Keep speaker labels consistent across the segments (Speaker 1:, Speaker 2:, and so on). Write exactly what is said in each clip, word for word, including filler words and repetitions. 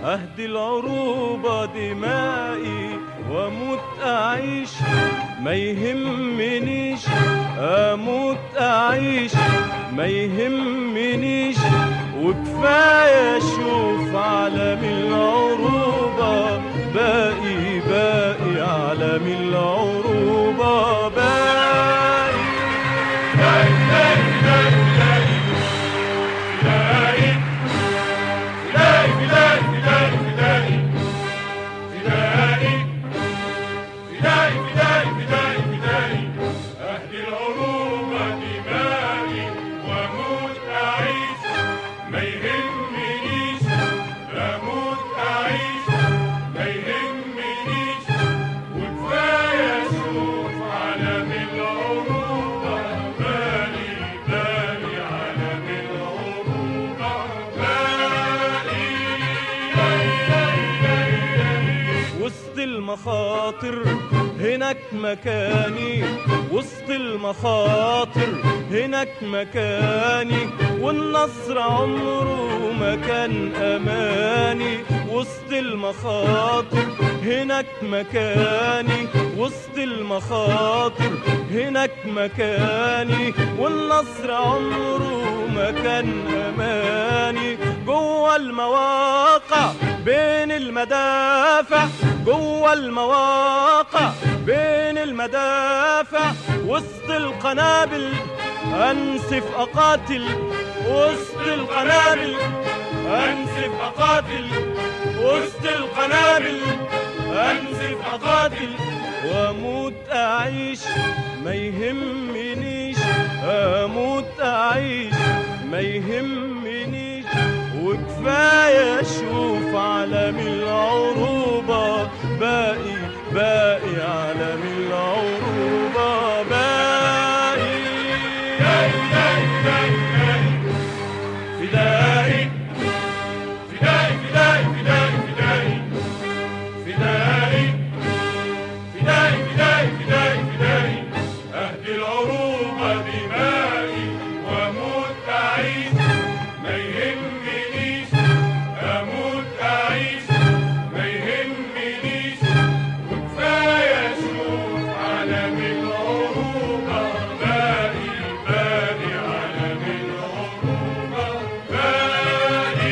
Speaker 1: أهدي العروبة دمائي وأموت أعيش، ما يهمنيش أموت أعيش، ما يهمنيش، وكفاية أشوف عالم العروبة باقي باقي، عالم العروبة باقي. المخاطر هناك مكاني، وسط المخاطر هناك مكاني، والنصر عمره ما كان أماني. وسط المخاطر هناك مكاني، وسط المخاطر هناك مكاني، والنصر عمره ما كان أماني. جوه المواقع بين المدافع، جوه المواقع بين المدافع، وسط القنابل أنسف أقاتل، وسط القنابل أنسف أقاتل، وسط القنابل أنسف أقاتل، وأموت أعيش ما يهمنيش، أموت أعيش ما يهمنيش، وكفاية أشوف عالم العروبة باقي باقي، عالم العروبة باقي. فدائي فدائي فدائي فدائي فدائي فدائي فدائي فدائي فدائي فدائي، أهدي العروبة دمائي وأموت أعيش، ما يهمنيش أموت أعيش، ما يهمنيش، وكفاية أشوف عالم العروبة باقي باقي، عالم العروبة باقي.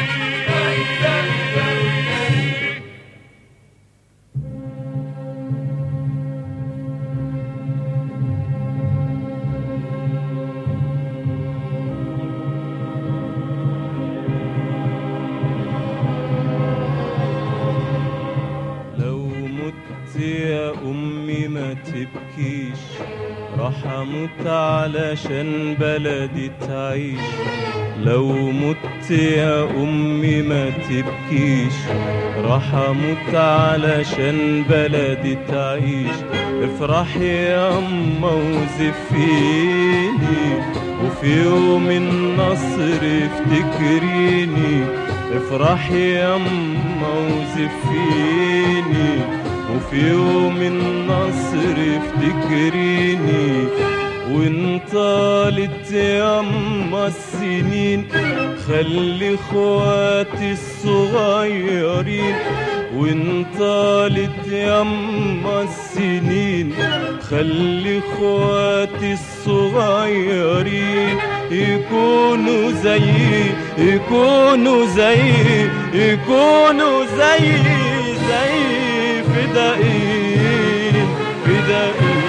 Speaker 1: يا أمي ما تبكيش، راح أموت علشان بلدي تعيش. لو مت يا أمي ما تبكيش، راح أموت علشان بلدي تعيش. افرحي يا أما وزفيني، وفي يوم النصر افتكريني. افرحي يا أما وزفيني، وفي يوم النصر افتكريني. وان طالت ياما السنين خلي اخواتي الصغيرين. وان طالت ياما السنين خلي اخواتي الصغيرين يكونوا زي يكونوا زي يكونوا زي زي فدائين فدائين.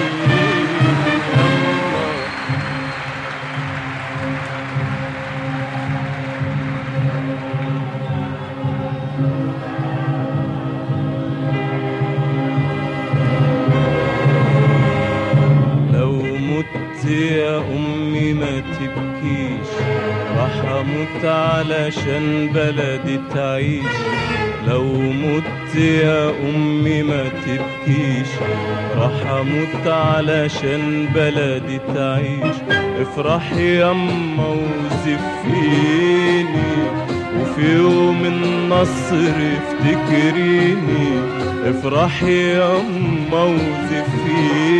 Speaker 1: لو مت يا أمي ما تبكيش، راح أموت علشان بلدي تعيش. لو مت يا أمي ما تبكيش، راح أموت علشان بلدي تعيش. افرحي ياما وزفيني، وفي يوم النصر افتكريني. افرحي ياما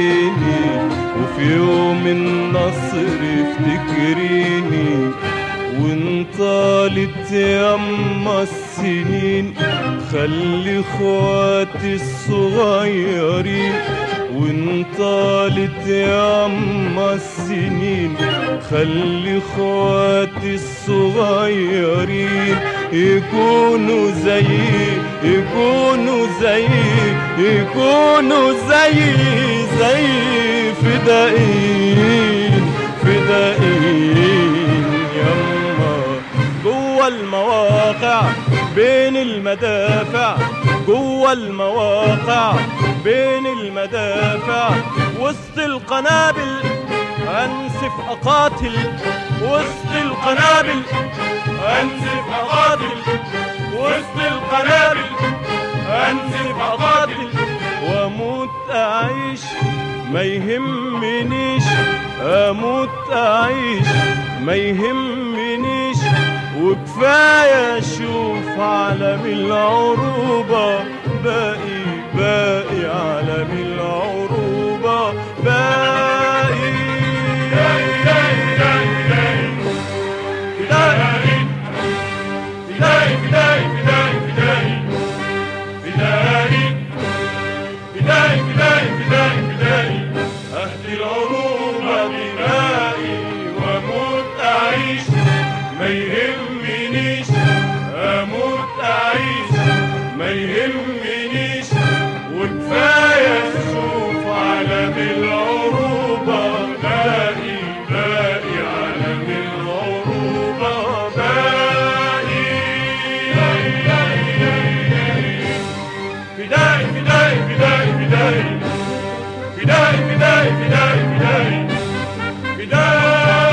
Speaker 1: وزفيني، وفي يوم النصر افتكريني. وان طالت ياما السنين خلي اخواتي الصغيرين، وان طالت ياما السنين خلي اخواتي الصغيرين يكونوا زي يكونوا زي يكونوا زي زي فدائين فدائين يما. جوا المواقع بين المدافع، جوا المواقع بين المدافع، وسط القنابل انسف اقاتل، وسط القنابل انسف اقاتل، وسط القنابل انسف اقاتل، واموت اعيش ما يهمنيش، اموت اعيش ما يهمنيش، وكفايه اشوف عالم العروبه باقي باقي عالم العروبه باقي. أهدي العروبة دمائي وأموت أعيش ما يهمنيش، أموت أعيش ما يهمنيش، وكفاية أشوف عالم العروبة باقي باقي عالم العروبة باقي. فدائي فدائي فدائي فدائي فدائي فدائي فدائي فدائي فدائي.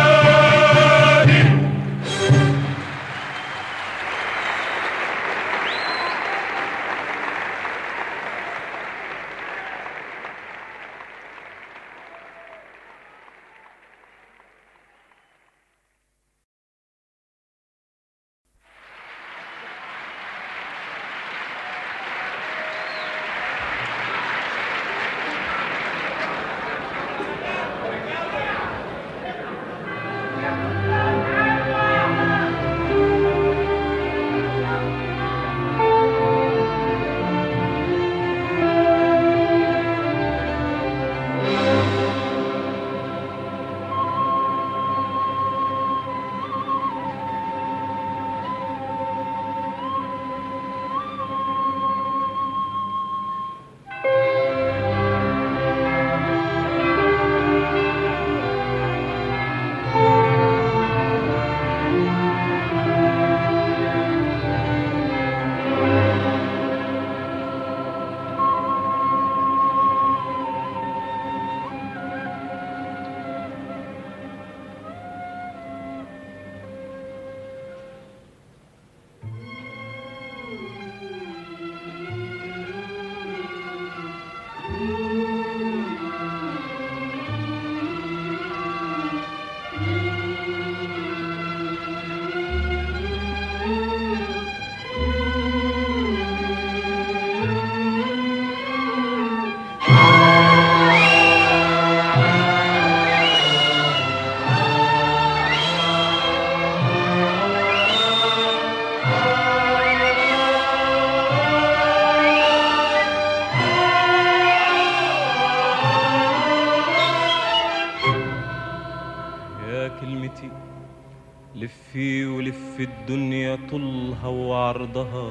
Speaker 1: لفي ولف الدنيا طولها وعرضها،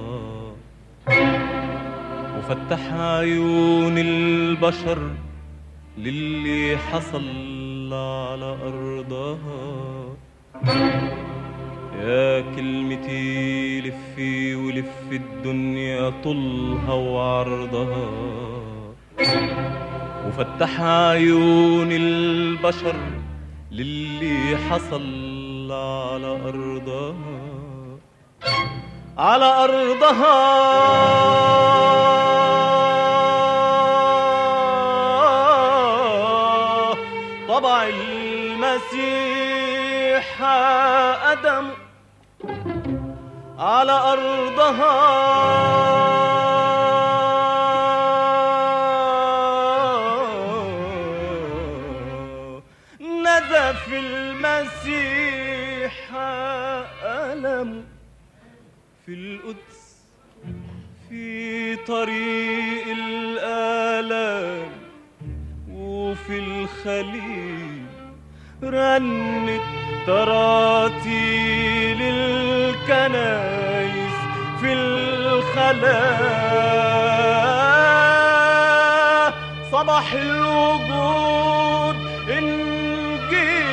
Speaker 1: وفتح عيون البشر للي حصل على أرضها. يا كلمتي لفي ولف الدنيا طولها وعرضها، وفتح عيون البشر للي حصل على أرضها على أرضها. طبع المسيح أدم على أرضها، نزف المسيح في القدس في طريق الآلام وفي الخليل رنت تراتيل الكنايس في الخلاء صباح الوجود انجيل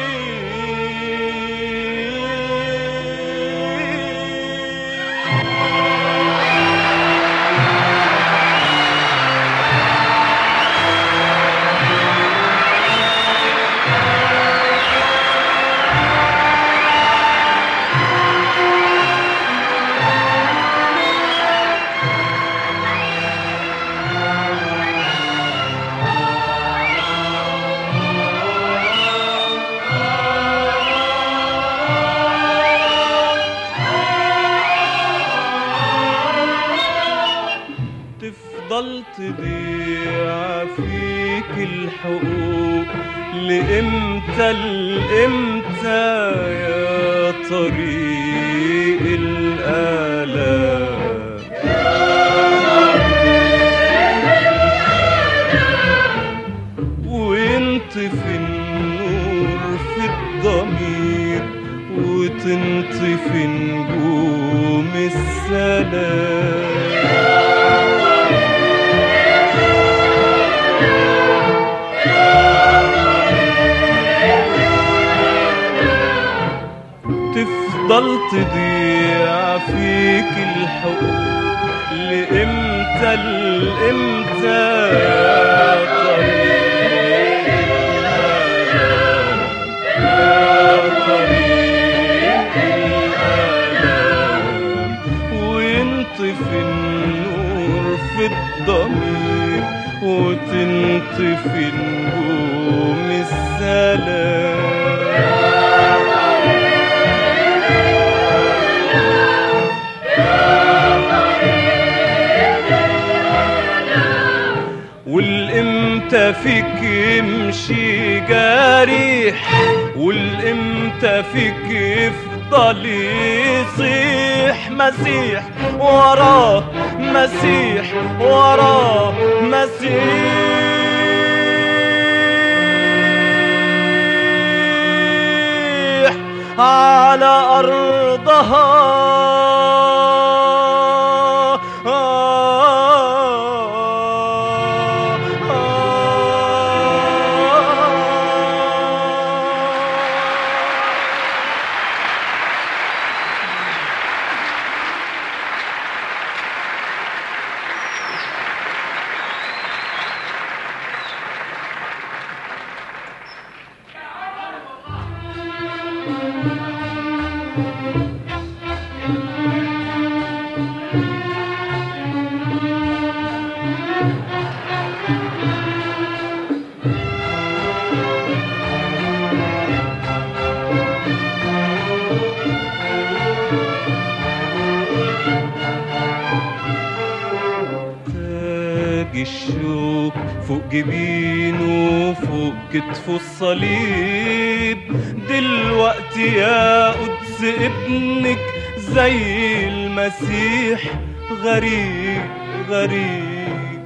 Speaker 1: تفضل تضيع فيك الحقوق لإمتى لإمتى يا طريق الآلام وينطفي النور في الضمير وتنطفي نجوم السلام تفضل تضيع فيك الحقوق لإمتى لإمتى يا طريق الآلام يا طريق الآلام وينطفي النور في الضمير وتنطفي نجوم السلام والامتى فيك يمشي جارح والامتى فيك يفضل يصيح مسيح وراه مسيح وراه مسيح على أرضها الشوك فوق جبينه فوق كتفه الصليب دلوقتي يا قدس ابنك زي المسيح غريب غريب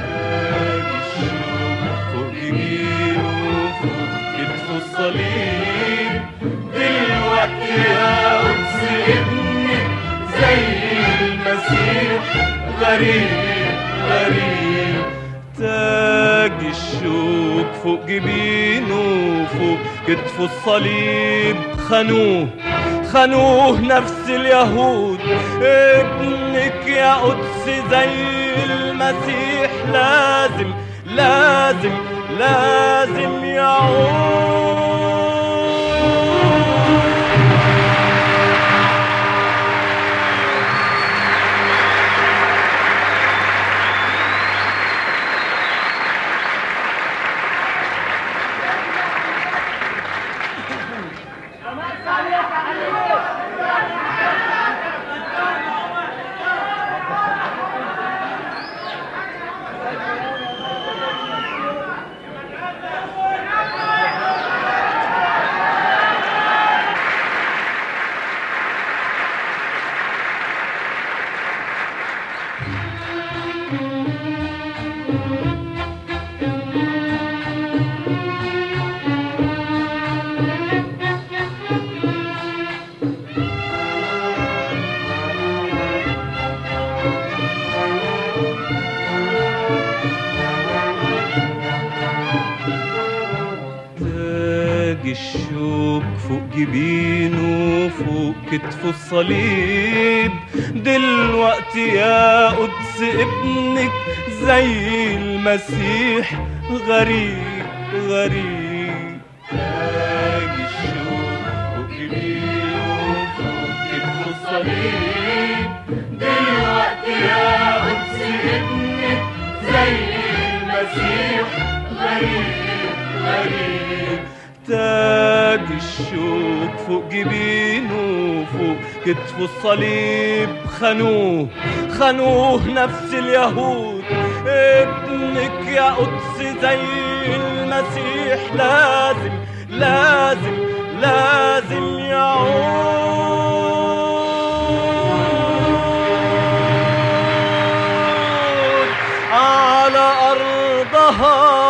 Speaker 1: الشوك فوق جبينه فوق كتفه الصليب دلوقتي يا قدس ابنك زي المسيح غريب غريب تاج الشوك فوق جبينه فوق كتفه الصليب خانوه خانوه نفس اليهود ابنك يا قدس زي المسيح لازم لازم لازم يعود الشوك فوق جبينه فوق كتفه الصليب، دلوقتي يا قدس ابنك زي المسيح غريب غريب. تاج الشوك فوق جبينه فوق كتفه الصليب، دلوقتي يا قدس ابنك زي المسيح غريب غريب. تاج الشوك فوق جبينه فوق كتفه الصليب، خانوه خانوه نفس اليهود، ابنك يا قدس زي المسيح لازم لازم لازم يعود على أرضها.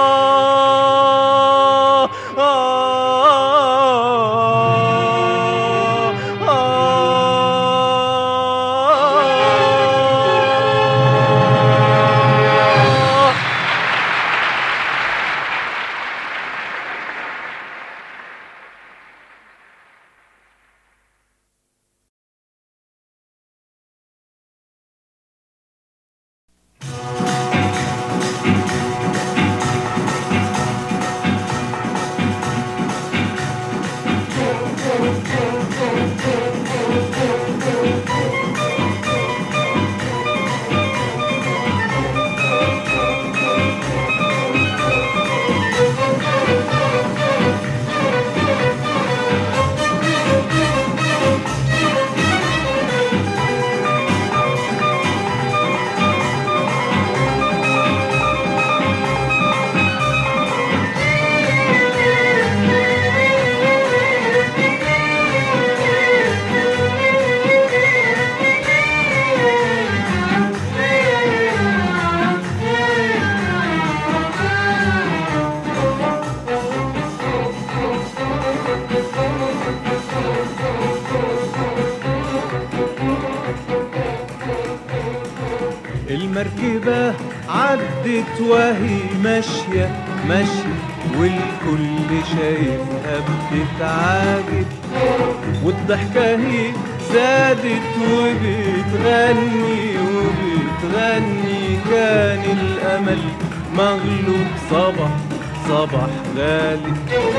Speaker 2: المركبة عدت وهي ماشية ماشية، والكل شايفها بتتعاجب، والضحكة هي زادت وبتغني وبتغني. كان الأمل مغلوب صبح صبح غالب.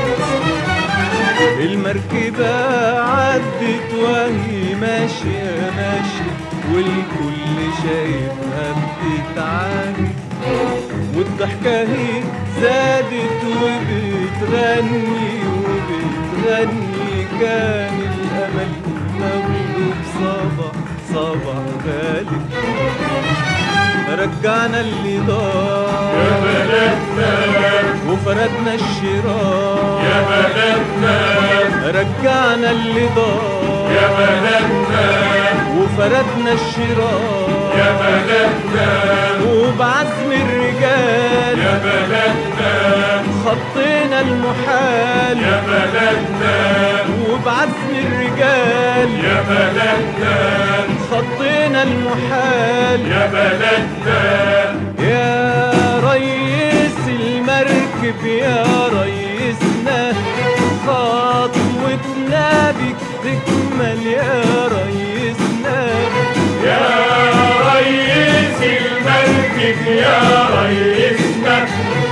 Speaker 2: المركبة عدت وهي ماشية ماشية، والكل شايفها بتتعاجب، والضحكة هي زادت وبتغني وبتغني. كان الأمل مغلوب صبح صبح غالب. رجعنا اللي ضاع
Speaker 1: يا بلدنا
Speaker 2: وفردنا الشراع
Speaker 1: يا بلدنا،
Speaker 2: رجعنا اللي ضاع
Speaker 1: يا بلدنا
Speaker 2: وفردنا الشراع
Speaker 1: يا بلدنا،
Speaker 2: وبعزم الرجال
Speaker 1: يا بلدنا
Speaker 2: خطينا المحال.
Speaker 1: يا بلدنا
Speaker 2: وبعزم الرجال
Speaker 1: يا بلدنا
Speaker 2: خطينا المحال.
Speaker 1: يا بلدنا
Speaker 2: يا ريس المركب يا ريسنا، خطوتنا بك تكمل يا ريسنا.
Speaker 1: يا ريس المركب يا ريسنا،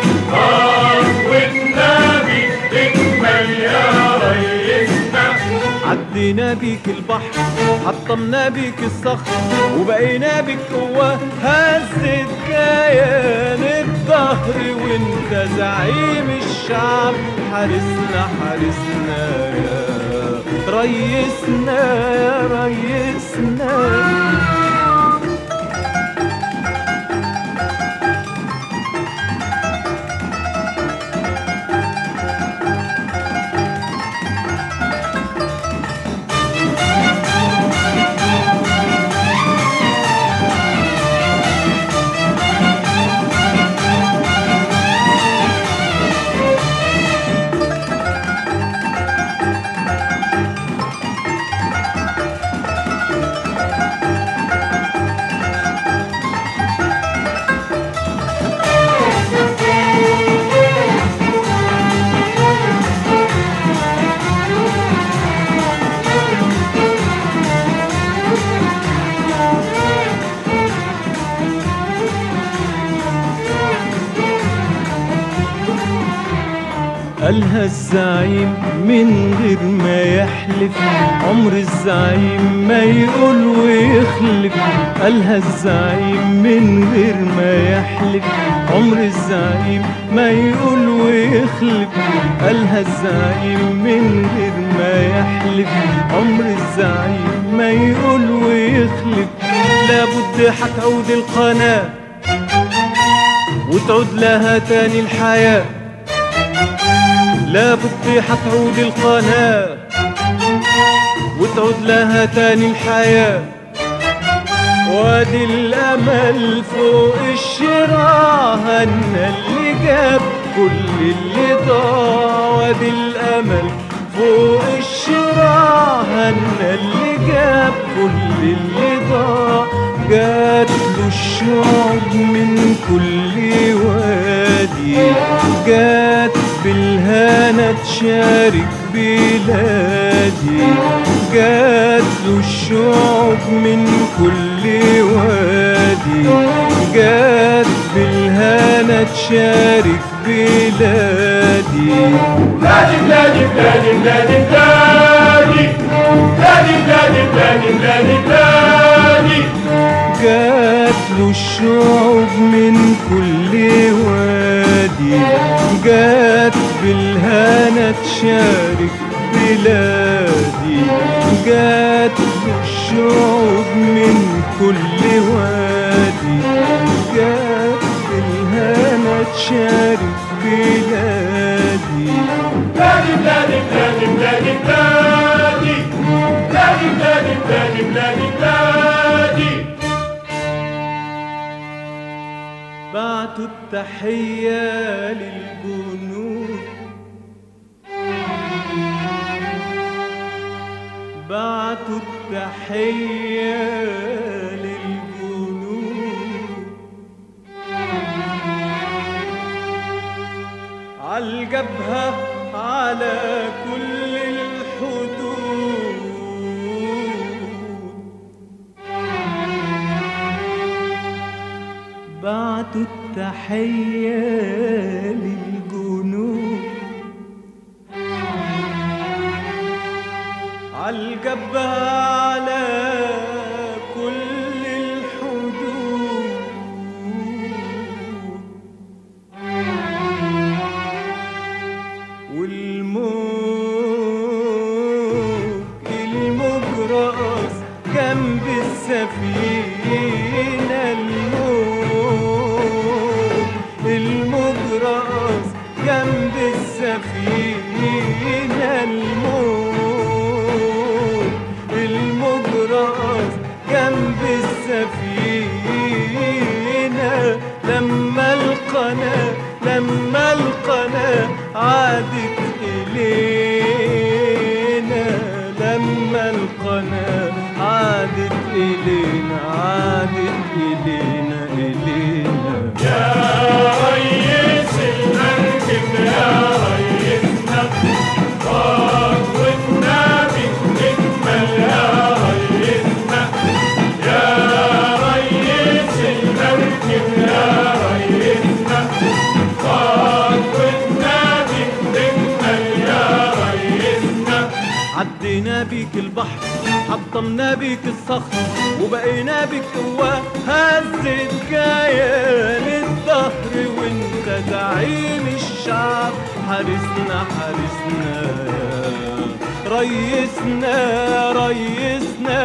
Speaker 1: خطوتنا بك تكمل يا ريسنا.
Speaker 2: عدينا بيك البحر حطمنا بيك الصخر، وبقينا بيك قوة هزت كيان الظهر. وانت زعيم الشعب حارسنا حارسنا يا ريسنا يا ريسنا. قالها الزعيم من غير ما يحلف، عمر الزعيم ما يقول ويخلف. قالها الزعيم من غير ما يحلف، عمر الزعيم ما يقول ويخلف. قالها الزعيم من غير ما يحلف، عمر الزعيم ما يقول ويخلف. لابد حتعود القناة وتعود لها تاني الحياة، لابد حتعود القناة وتعود لها تاني الحياة. وادي الأمل فوق الشراع هنا اللي جاب كل اللي ضاع. وادي الأمل فوق الشراع هنا اللي جاب كل اللي ضاع. جات له الشعب من كل وادي، جات بالهنا تشارك بلادي. جات له الشعب من كل وادي، جات بالهنا تشارك بلادي.
Speaker 1: بلادي بلادي بلادي بلادي بلادي بلادي بلادي بلادي بلادي بلادي.
Speaker 2: جات له الشعوب من كل وادي، جات بالهنا تشارك بلادي. جات له الشعوب من كل وادي، جات بالهنا تشارك بلادي.
Speaker 1: بلادي بلادي بلادي بلادي بلادي بلادي بلادي بلادي بلادي بلادي.
Speaker 2: بعتوا التحية للجنود، بعتوا التحية للجنود. عالجبهة على كل الحدود، بعتوا التحية للجنود. عالجبهة على كل الحدود، والموج الموج رقص جنب السفينة. الموج رقص جنب السفينة. الموج الموج رقص جنب السفينة. لما القناة لما القناة عادت إلينا، لما القناة عادت إلينا، عادت إلينا إلينا.
Speaker 1: يا ريس المركب يا ريسنا، خطوتنا بتكمل يا ريسنا. يا ريس المركب يا ريسنا، خطوتنا بتكمل يا ريسنا.
Speaker 2: عدينا بيك البحر، حطمنا بيك الصخر، وبقينا بيك قوة هزت كيان الدهر. وانت زعيم الشعب، حارسنا حارسنا ريسنا ريسنا.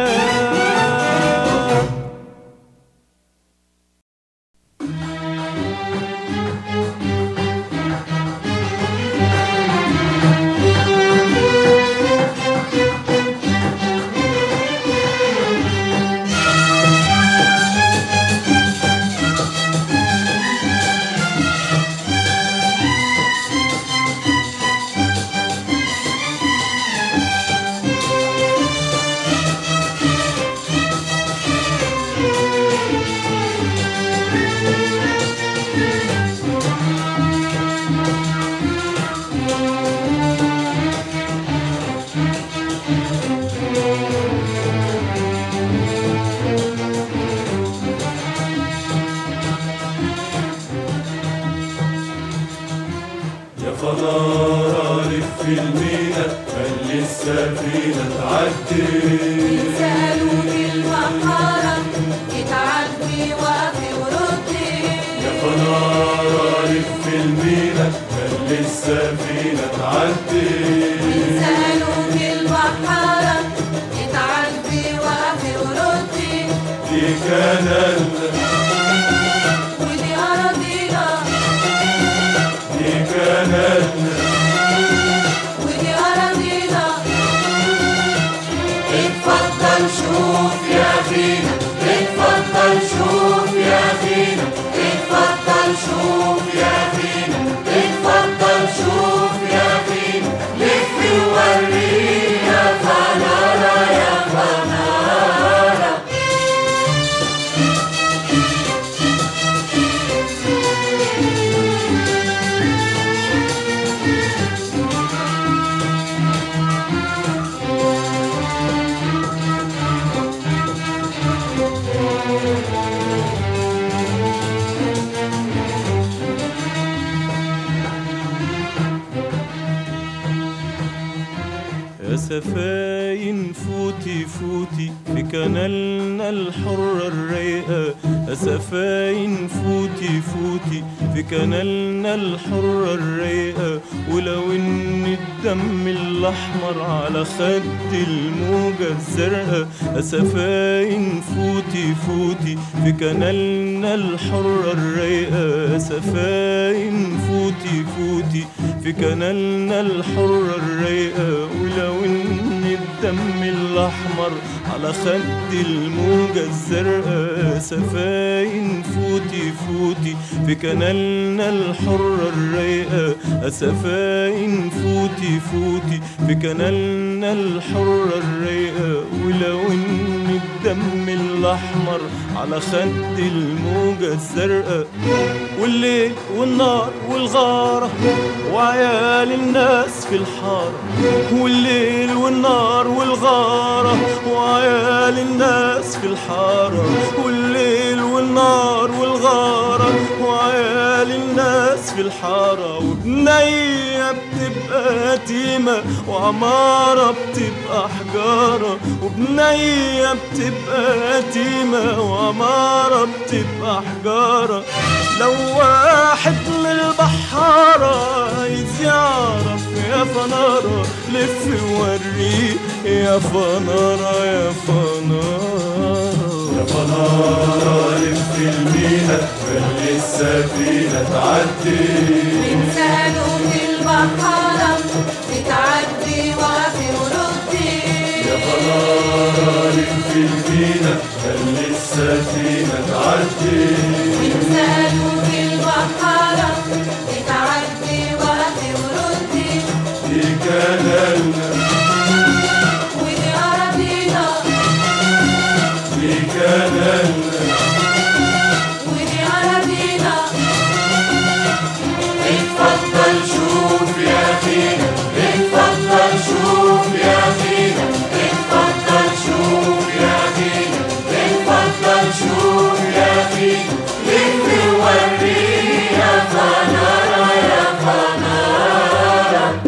Speaker 1: فنار لف المينا خلي السفينة تعدي.
Speaker 3: سألوا بالبحارة اتعدي وقفي وردي.
Speaker 1: يا فنارة لف المينا خلي السفينة تعدي.
Speaker 3: سألوا بالبحارة اتعدي وقفي وردي.
Speaker 1: دي كنالنا
Speaker 3: ودي أراضينا.
Speaker 1: دي كنالنا
Speaker 3: ودي أراضينا. اتفضل شوف يا أخينا. اتفضل شوف يا أخينا. اتفضل شوف يا أخينا. اتفضل شوف يا أخينا. لف وورينا يا فنارة يا فنارة.
Speaker 2: يا سفاين فوتي فوتي في كنالنا الحرة الرايقة. يا سفاين فوتي فوتي في كنالنا الحرة الرايقة. ولو ان الدم الاحمر على خد الموجة الزرقاء. يا سفاين فوتي فوتي في كنالنا الحرة الرايقة. يا سفاين فوتي فوتي في كنالنا الحرة الرايقة. ولو ان الدم الاحمر على خد الموجة الزرقاء. سفاين فوتي فوتي في كنالنا الحرة الرايقة. سفاين فوتي فوتي في كنالنا الحرة الرايقة. ولو ان الدم الاحمر على خد الموجة الزرقاء. والليل والنار والغارة وعيال الناس في الحارة. والليل والنار والغارة وعيال الناس في الحارة. والليل والنار والغارة وعيال الناس في الحارة. وبنية بتبقى يتيمة وعمارة بتبقى حجارة. وبنية بتبقى يتيمة وعمارة بتبقى حجارة. لو واحد من البحارة عايز يعرف يا فنارة لف وريه يا فنارة يا فنارة.
Speaker 1: يا فنارة لف المينا خلي السفينة تعدي.
Speaker 3: سألوا بالبحارة اتعدي وقفي وردي.
Speaker 1: يا فنارة لف المينا خلي السفينة تعدي.
Speaker 3: سألوا بالبحارة اتعدي وقفي وردي.
Speaker 1: دي كنالنا
Speaker 3: ودي أراضينا.
Speaker 1: دي كنالنا
Speaker 3: ودي أراضينا. اتفضل شوف يا أخينا. اتفضل شوف يا أخينا. اتفضل شوف يا أخينا. اتفضل شوف يا أخينا. لف وورينا يا فنارة يا فنارة.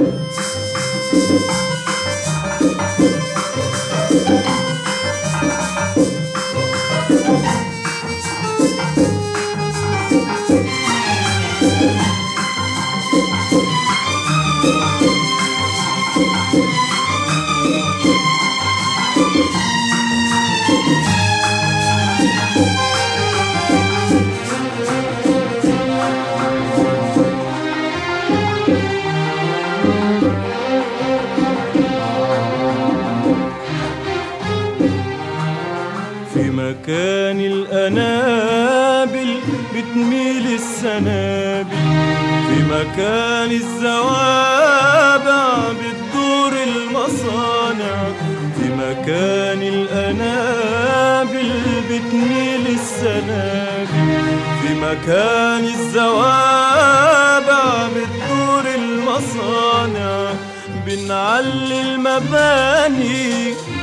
Speaker 2: في مكان الأنابل بتميل السنابل. في مكان الزوابع بتدور المصانع. في مكان الأنابل بتميل السنابل. في مكان الزوابع بتدور المصانع. بنعلي المباني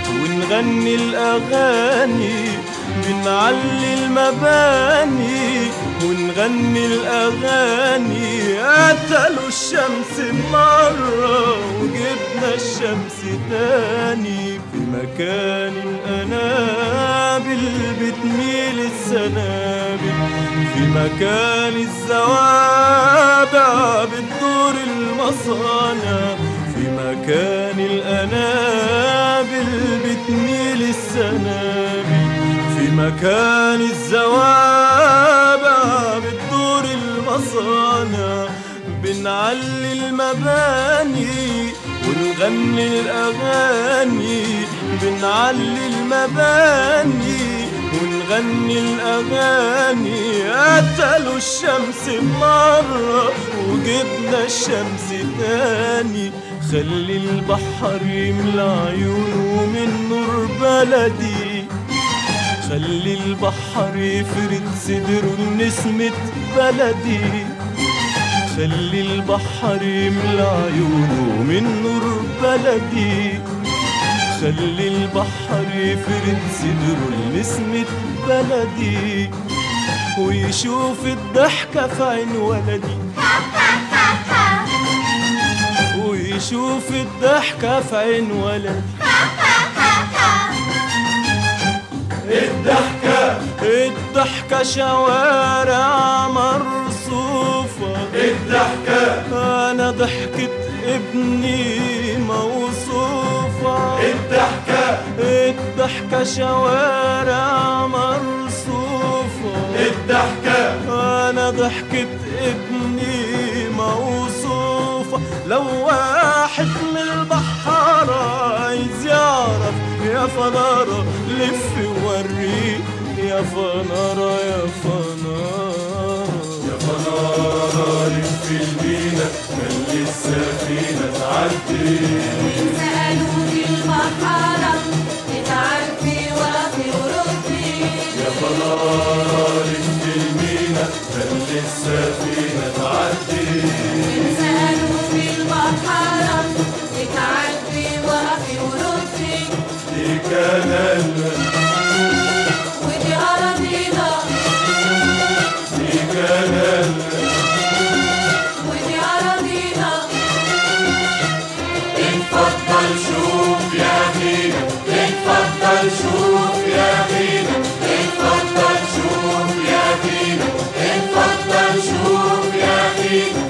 Speaker 2: ونغني الأغاني. بنعلي المباني ونغني الأغاني. قتلوا الشمس مرة وجبنا الشمس تاني، في مكان الأنابل بتميل السنابل، في مكان الزوابع بتدور المصانع، في مكان الأنابل بتميل السنابل، في مكان الزوابع بتدور المصانع. بنعلي المباني ونغني الأغاني، بنعلي المباني ونغني الأغاني. قتلوا الشمس مرة وجبنا الشمس تاني، خلي البحر يملى عيونه من نور بلدي، خلي البحر يفرد صدره لنسمة بلدي، خلي البحر يملى عيونه من نور بلدي، خلي البحر يفرد صدره لنسمة بلدي، ويشوف الضحكة في عين ولدي، ويشوف الضحكة في عين ولدي.
Speaker 1: الضحكة
Speaker 2: الضحكة شوارع مرصوفة،
Speaker 1: الضحكة
Speaker 2: أنا ضحكة ابني موصوفة،
Speaker 1: الضحكة
Speaker 2: الضحكة شوارع مرصوفة،
Speaker 1: الضحكة
Speaker 2: أنا ضحكة ابني موصوفة. لو واحد من البحارة عايز يعرف يا فنارة لف ووريه، يا فنارة يا فنارة
Speaker 1: يا فنارة لف المينا خلي السفينة تعدي.
Speaker 3: سألوا في البحارة اتعرفي وفي وربي.
Speaker 1: يا فنارة لف المينا خلي السفينة تعدي.
Speaker 3: سألوا في البحارة اتعرفي وفي وربي.
Speaker 1: دي كنالنا
Speaker 3: ودي أراضينا،
Speaker 1: دي كنالنا
Speaker 3: ودي أراضينا. اتفضل شوف يا أخينا، اتفضل شوف يا أخينا، اتفضل شوف يا أخينا، اتفضل شوف يا أخينا.